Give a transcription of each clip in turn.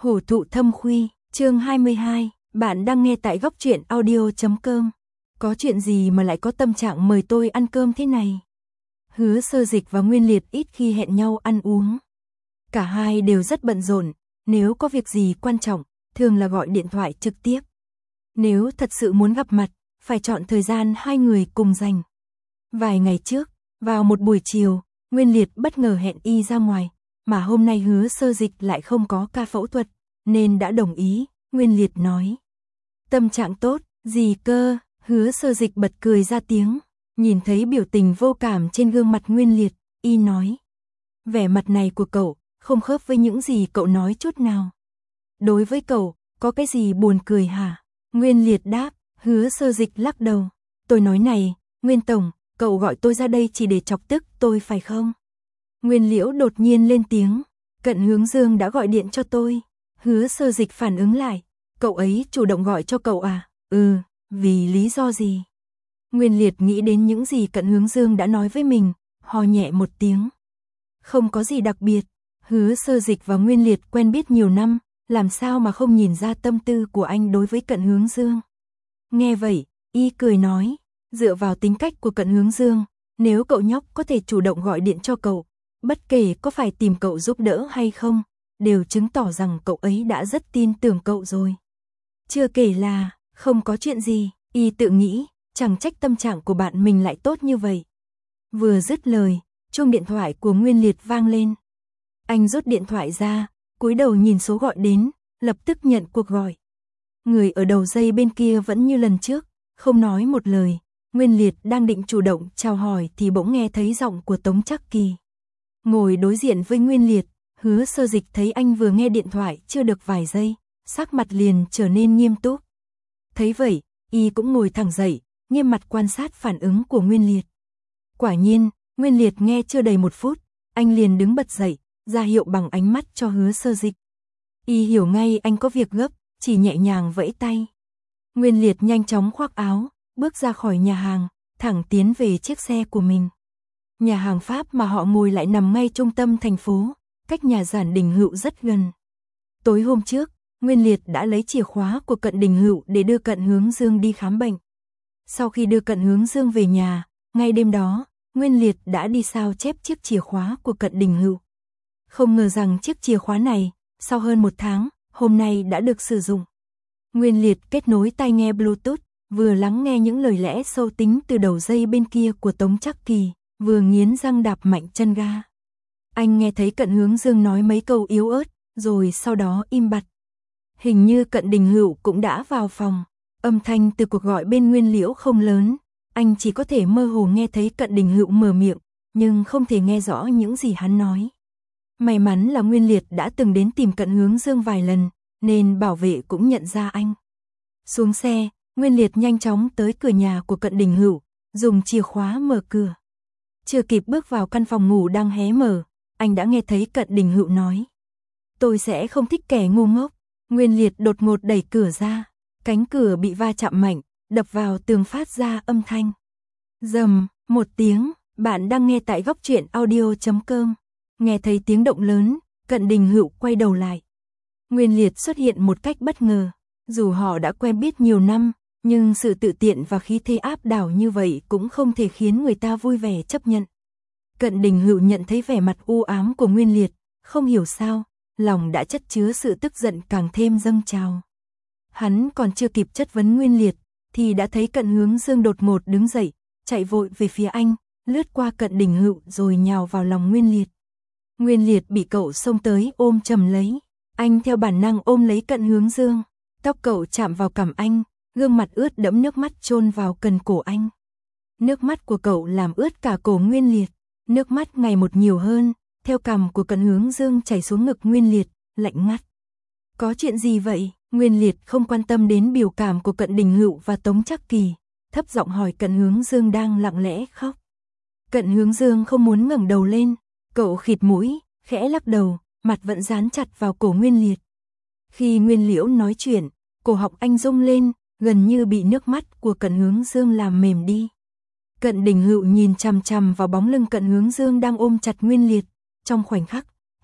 Hổ thụ thâm khuy, chương 22, bạn đang nghe tại góc truyện audio.com. Có chuyện gì mà lại có tâm trạng mời tôi ăn cơm thế này? Hứa Sơ Dịch và Nguyên Liệt ít khi hẹn nhau ăn uống. Cả hai đều rất bận rộn, nếu có việc gì quan trọng, thường là gọi điện thoại trực tiếp. Nếu thật sự muốn gặp mặt, phải chọn thời gian hai người cùng dành. Vài ngày trước, vào một buổi chiều, Nguyên Liệt bất ngờ hẹn y ra ngoài, mà hôm nay Hứa Sơ Dịch lại không có ca phẫu thuật, nên đã đồng ý. Nguyên Liệt nói: tâm trạng tốt, gì cơ? Hứa Sơ Dịch bật cười ra tiếng, nhìn thấy biểu tình vô cảm trên gương mặt Nguyên Liệt, y nói: vẻ mặt này của cậu không khớp với những gì cậu nói chút nào. Đối với cậu, có cái gì buồn cười hả? Nguyên Liệt đáp. Hứa Sơ Dịch lắc đầu. Tôi nói này, Nguyên Tổng, cậu gọi tôi ra đây chỉ để chọc tức tôi phải không? Nguyên Liễu đột nhiên lên tiếng. Cận Hướng Dương đã gọi điện cho tôi. Hứa Sơ Dịch phản ứng lại. Cậu ấy chủ động gọi cho cậu à? Vì lý do gì? Nguyên Liệt nghĩ đến những gì Cận Hướng Dương đã nói với mình, ho nhẹ một tiếng. Không có gì đặc biệt. Hứa Sơ Dịch và Nguyên Liệt quen biết nhiều năm, làm sao mà không nhìn ra tâm tư của anh đối với Cận Hướng Dương. Nghe vậy, y cười nói, dựa vào tính cách của Cận Hướng Dương, nếu cậu nhóc có thể chủ động gọi điện cho cậu, bất kể có phải tìm cậu giúp đỡ hay không, đều chứng tỏ rằng cậu ấy đã rất tin tưởng cậu rồi. Chưa kể là, không có chuyện gì, y tự nghĩ, chẳng trách tâm trạng của bạn mình lại tốt như vậy. Vừa dứt lời, chuông điện thoại của Nguyên Liệt vang lên. Anh rút điện thoại ra, cúi đầu nhìn số gọi đến, lập tức nhận cuộc gọi. Người ở đầu dây bên kia vẫn như lần trước, không nói một lời. Nguyên Liệt đang định chủ động chào hỏi thì bỗng nghe thấy giọng của Tống Trắc Kỳ. Ngồi đối diện với Nguyên Liệt, Hứa Sơ Dịch thấy anh vừa nghe điện thoại chưa được vài giây, sắc mặt liền trở nên nghiêm túc. Thấy vậy, y cũng ngồi thẳng dậy, nghiêm mặt quan sát phản ứng của Nguyên Liệt. Quả nhiên, Nguyên Liệt nghe chưa đầy một phút, anh liền đứng bật dậy, ra hiệu bằng ánh mắt cho Hứa Sơ Dịch. Y hiểu ngay anh có việc gấp, chỉ nhẹ nhàng vẫy tay. Nguyên Liệt nhanh chóng khoác áo, bước ra khỏi nhà hàng, thẳng tiến về chiếc xe của mình. Nhà hàng Pháp mà họ ngồi lại nằm ngay trung tâm thành phố, cách nhà Giản Đình Hựu rất gần. Tối hôm trước, Nguyên Liệt đã lấy chìa khóa của Cận Đình Hựu để đưa Cận Hướng Dương đi khám bệnh. Sau khi đưa Cận Hướng Dương về nhà, ngay đêm đó, Nguyên Liệt đã đi sao chép chiếc chìa khóa của Cận Đình Hựu. Không ngờ rằng chiếc chìa khóa này, sau hơn một tháng, hôm nay đã được sử dụng. Nguyên Liệt kết nối tai nghe Bluetooth, vừa lắng nghe những lời lẽ sâu tính từ đầu dây bên kia của Tống Trắc Kỳ, vừa nghiến răng đạp mạnh chân ga. Anh nghe thấy Cận Hướng Dương nói mấy câu yếu ớt, rồi sau đó im bặt. Hình như Cận Đình Hựu cũng đã vào phòng. Âm thanh từ cuộc gọi bên Nguyên Liễu không lớn, anh chỉ có thể mơ hồ nghe thấy Cận Đình Hựu mở miệng, nhưng không thể nghe rõ những gì hắn nói. May mắn là Nguyên Liệt đã từng đến tìm Cận Hướng Dương vài lần, nên bảo vệ cũng nhận ra anh. Xuống xe, Nguyên Liệt nhanh chóng tới cửa nhà của Cận Đình Hựu, dùng chìa khóa mở cửa. Chưa kịp bước vào căn phòng ngủ đang hé mở, anh đã nghe thấy Cận Đình Hựu nói: tôi sẽ không thích kẻ ngu ngốc. Nguyên Liệt đột ngột đẩy cửa ra, cánh cửa bị va chạm mạnh, đập vào tường phát ra âm thanh. Rầm, một tiếng. Bạn đang nghe tại góc truyện audio.com. Nghe thấy tiếng động lớn, Cận Đình Hựu quay đầu lại. Nguyên Liệt xuất hiện một cách bất ngờ. Dù họ đã quen biết nhiều năm, nhưng sự tự tiện và khí thế áp đảo như vậy cũng không thể khiến người ta vui vẻ chấp nhận. Cận Đình Hựu nhận thấy vẻ mặt u ám của Nguyên Liệt, không hiểu sao, lòng đã chất chứa sự tức giận càng thêm dâng trào. Hắn còn chưa kịp chất vấn Nguyên Liệt, thì đã thấy Cận Hướng Dương đột ngột đứng dậy, chạy vội về phía anh, lướt qua Cận Đình Hựu rồi nhào vào lòng Nguyên Liệt. Nguyên Liệt bị cậu xông tới ôm chầm lấy, anh theo bản năng ôm lấy Cận Hướng Dương, tóc cậu chạm vào cằm anh, gương mặt ướt đẫm nước mắt chôn vào cần cổ anh. Nước mắt của cậu làm ướt cả cổ Nguyên Liệt, nước mắt ngày một nhiều hơn, theo cằm của Cận Hướng Dương chảy xuống ngực Nguyên Liệt, lạnh ngắt. Có chuyện gì vậy? Nguyên Liệt không quan tâm đến biểu cảm của Cận Đình Hựu và Tống Trắc Kỳ, thấp giọng hỏi Cận Hướng Dương đang lặng lẽ khóc. Cận Hướng Dương không muốn ngẩng đầu lên, cậu khịt mũi, khẽ lắc đầu, mặt vẫn dán chặt vào cổ Nguyên Liệt. Khi Nguyên Liễu nói chuyện, cổ họng anh rung lên, gần như bị nước mắt của Cận Hướng Dương làm mềm đi. Cận Đình Hựu nhìn chằm chằm vào bóng lưng Cận Hướng Dương đang ôm chặt Nguyên Liệt, trong khoảnh khắc,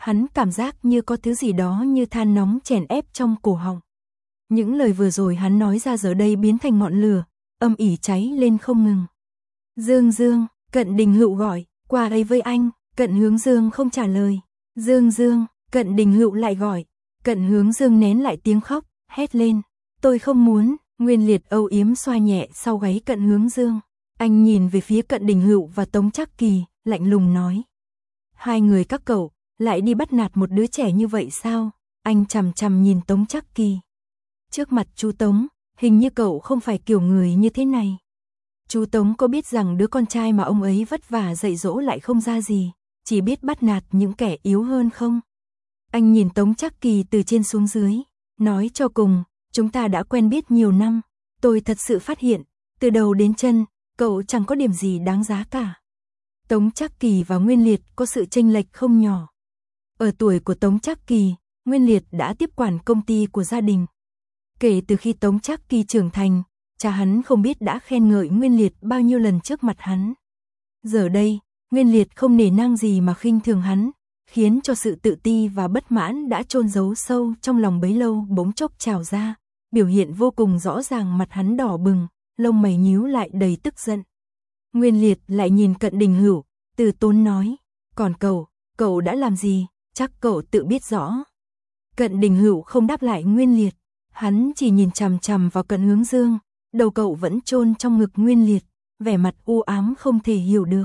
Hắn cảm giác như có thứ gì đó như than nóng chèn ép trong cổ họng. Những lời vừa rồi hắn nói ra giờ đây biến thành ngọn lửa, âm ỉ cháy lên không ngừng. Dương Dương, Cận Đình Hựu gọi, qua đây với anh. Cận Hướng Dương không trả lời. Dương Dương, Cận Đình Hựu lại gọi. Cận Hướng Dương nén lại tiếng khóc, hét lên. Tôi không muốn. Nguyên Liệt âu yếm xoa nhẹ sau gáy Cận Hướng Dương. Anh nhìn về phía Cận Đình Hựu và Tống Trác Kỳ, lạnh lùng nói. Hai người các cậu, lại đi bắt nạt một đứa trẻ như vậy sao? Anh chằm chằm nhìn Tống Trác Kỳ. Trước mặt chú Tống, hình như cậu không phải kiểu người như thế này. Chú Tống có biết rằng đứa con trai mà ông ấy vất vả dạy dỗ lại không ra gì, chỉ biết bắt nạt những kẻ yếu hơn không? Anh nhìn Tống Trác Kỳ từ trên xuống dưới, nói cho cùng, chúng ta đã quen biết nhiều năm, tôi thật sự phát hiện, từ đầu đến chân, cậu chẳng có điểm gì đáng giá cả. Tống Trác Kỳ và Nguyên Liệt có sự chênh lệch không nhỏ. Ở tuổi của Tống Trác Kỳ, Nguyên Liệt đã tiếp quản công ty của gia đình. Kể từ khi Tống Trác Kỳ trưởng thành, cha hắn không biết đã khen ngợi Nguyên Liệt bao nhiêu lần trước mặt hắn. Giờ đây, Nguyên Liệt không nể nang gì mà khinh thường hắn, khiến cho sự tự ti và bất mãn đã chôn giấu sâu trong lòng bấy lâu bỗng chốc trào ra, biểu hiện vô cùng rõ ràng, mặt hắn đỏ bừng, lông mày nhíu lại đầy tức giận. Nguyên Liệt lại nhìn Cận Đình Hựu, từ tốn nói, còn cậu đã làm gì, chắc cậu tự biết rõ. Cận Đình Hựu không đáp lại Nguyên Liệt, hắn chỉ nhìn chằm chằm vào Cận Hướng Dương, đầu cậu vẫn chôn trong ngực Nguyên Liệt, vẻ mặt u ám không thể hiểu được.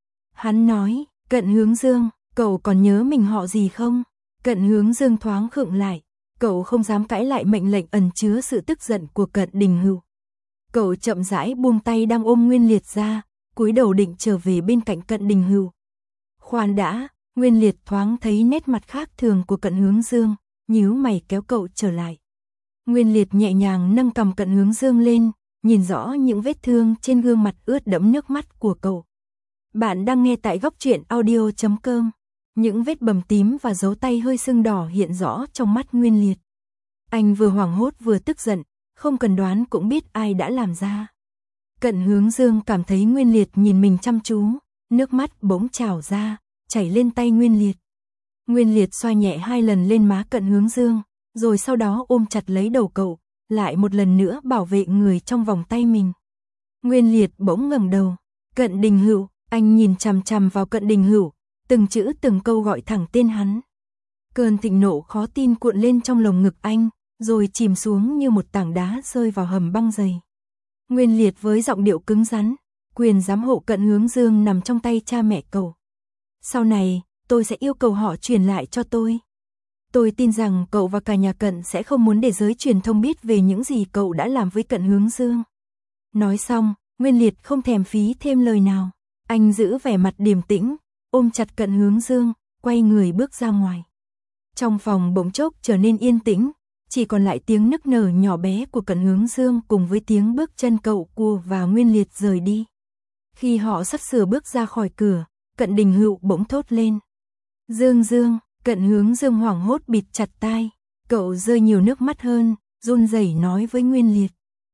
Hắn nói, Cận Hướng Dương, cậu còn nhớ mình họ gì không? Cận Hướng Dương thoáng khựng lại, cậu không dám cãi lại mệnh lệnh ẩn chứa sự tức giận của Cận Đình Hựu. Cậu chậm rãi buông tay đang ôm Nguyên Liệt ra, cúi đầu định trở về bên cạnh Cận Đình Hựu. Khoan đã, Nguyên Liệt thoáng thấy nét mặt khác thường của Cận Hướng Dương, nhíu mày kéo cậu trở lại. Nguyên Liệt nhẹ nhàng nâng cằm Cận Hướng Dương lên, nhìn rõ những vết thương trên gương mặt ướt đẫm nước mắt của cậu. Bạn đang nghe tại Góc Truyện Audio.com. Những vết bầm tím và dấu tay hơi sưng đỏ hiện rõ trong mắt Nguyên Liệt. Anh vừa hoảng hốt vừa tức giận, không cần đoán cũng biết ai đã làm ra. Cận Hướng Dương cảm thấy Nguyên Liệt nhìn mình chăm chú, nước mắt bỗng trào ra, chảy lên tay Nguyên Liệt. Nguyên Liệt xoa nhẹ 2 lần lên má Cận Hướng Dương, rồi sau đó ôm chặt lấy đầu cậu, lại một lần nữa bảo vệ người trong vòng tay mình. Nguyên Liệt bỗng ngẩng đầu, Cận Đình Hựu, anh nhìn chằm chằm vào Cận Đình Hựu, từng chữ từng câu gọi thẳng tên hắn. Cơn thịnh nộ khó tin cuộn lên trong lồng ngực anh, rồi chìm xuống như một tảng đá rơi vào hầm băng dày. Nguyên Liệt với giọng điệu cứng rắn, quyền giám hộ Cận Hướng Dương nằm trong tay cha mẹ cậu. Sau này, tôi sẽ yêu cầu họ truyền lại cho tôi. Tôi tin rằng cậu và cả nhà Cận sẽ không muốn để giới truyền thông biết về những gì cậu đã làm với Cận Hướng Dương. Nói xong, Nguyên Liệt không thèm phí thêm lời nào. Anh giữ vẻ mặt điềm tĩnh, ôm chặt Cận Hướng Dương, quay người bước ra ngoài. Trong phòng bỗng chốc trở nên yên tĩnh, chỉ còn lại tiếng nức nở nhỏ bé của Cận Hướng Dương cùng với tiếng bước chân cậu cua và Nguyên Liệt rời đi. Khi họ sắp sửa bước ra khỏi cửa, Cận Đình Hựu bỗng thốt lên. Dương Dương, Cận Hướng Dương hoảng hốt bịt chặt tai, cậu rơi nhiều nước mắt hơn, run rẩy nói với Nguyên Liệt.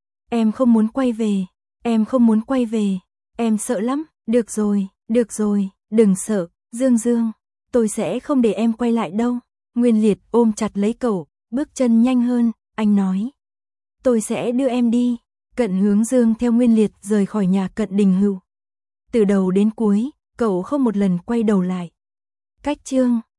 Em không muốn quay về, em không muốn quay về, em sợ lắm, được rồi, đừng sợ, Dương Dương, tôi sẽ không để em quay lại đâu. Nguyên Liệt ôm chặt lấy cậu, bước chân nhanh hơn, anh nói. Tôi sẽ đưa em đi. Cận Hướng Dương theo Nguyên Liệt rời khỏi nhà Cận Đình Hựu. Từ đầu đến cuối, cậu không một lần quay đầu lại. Cách chương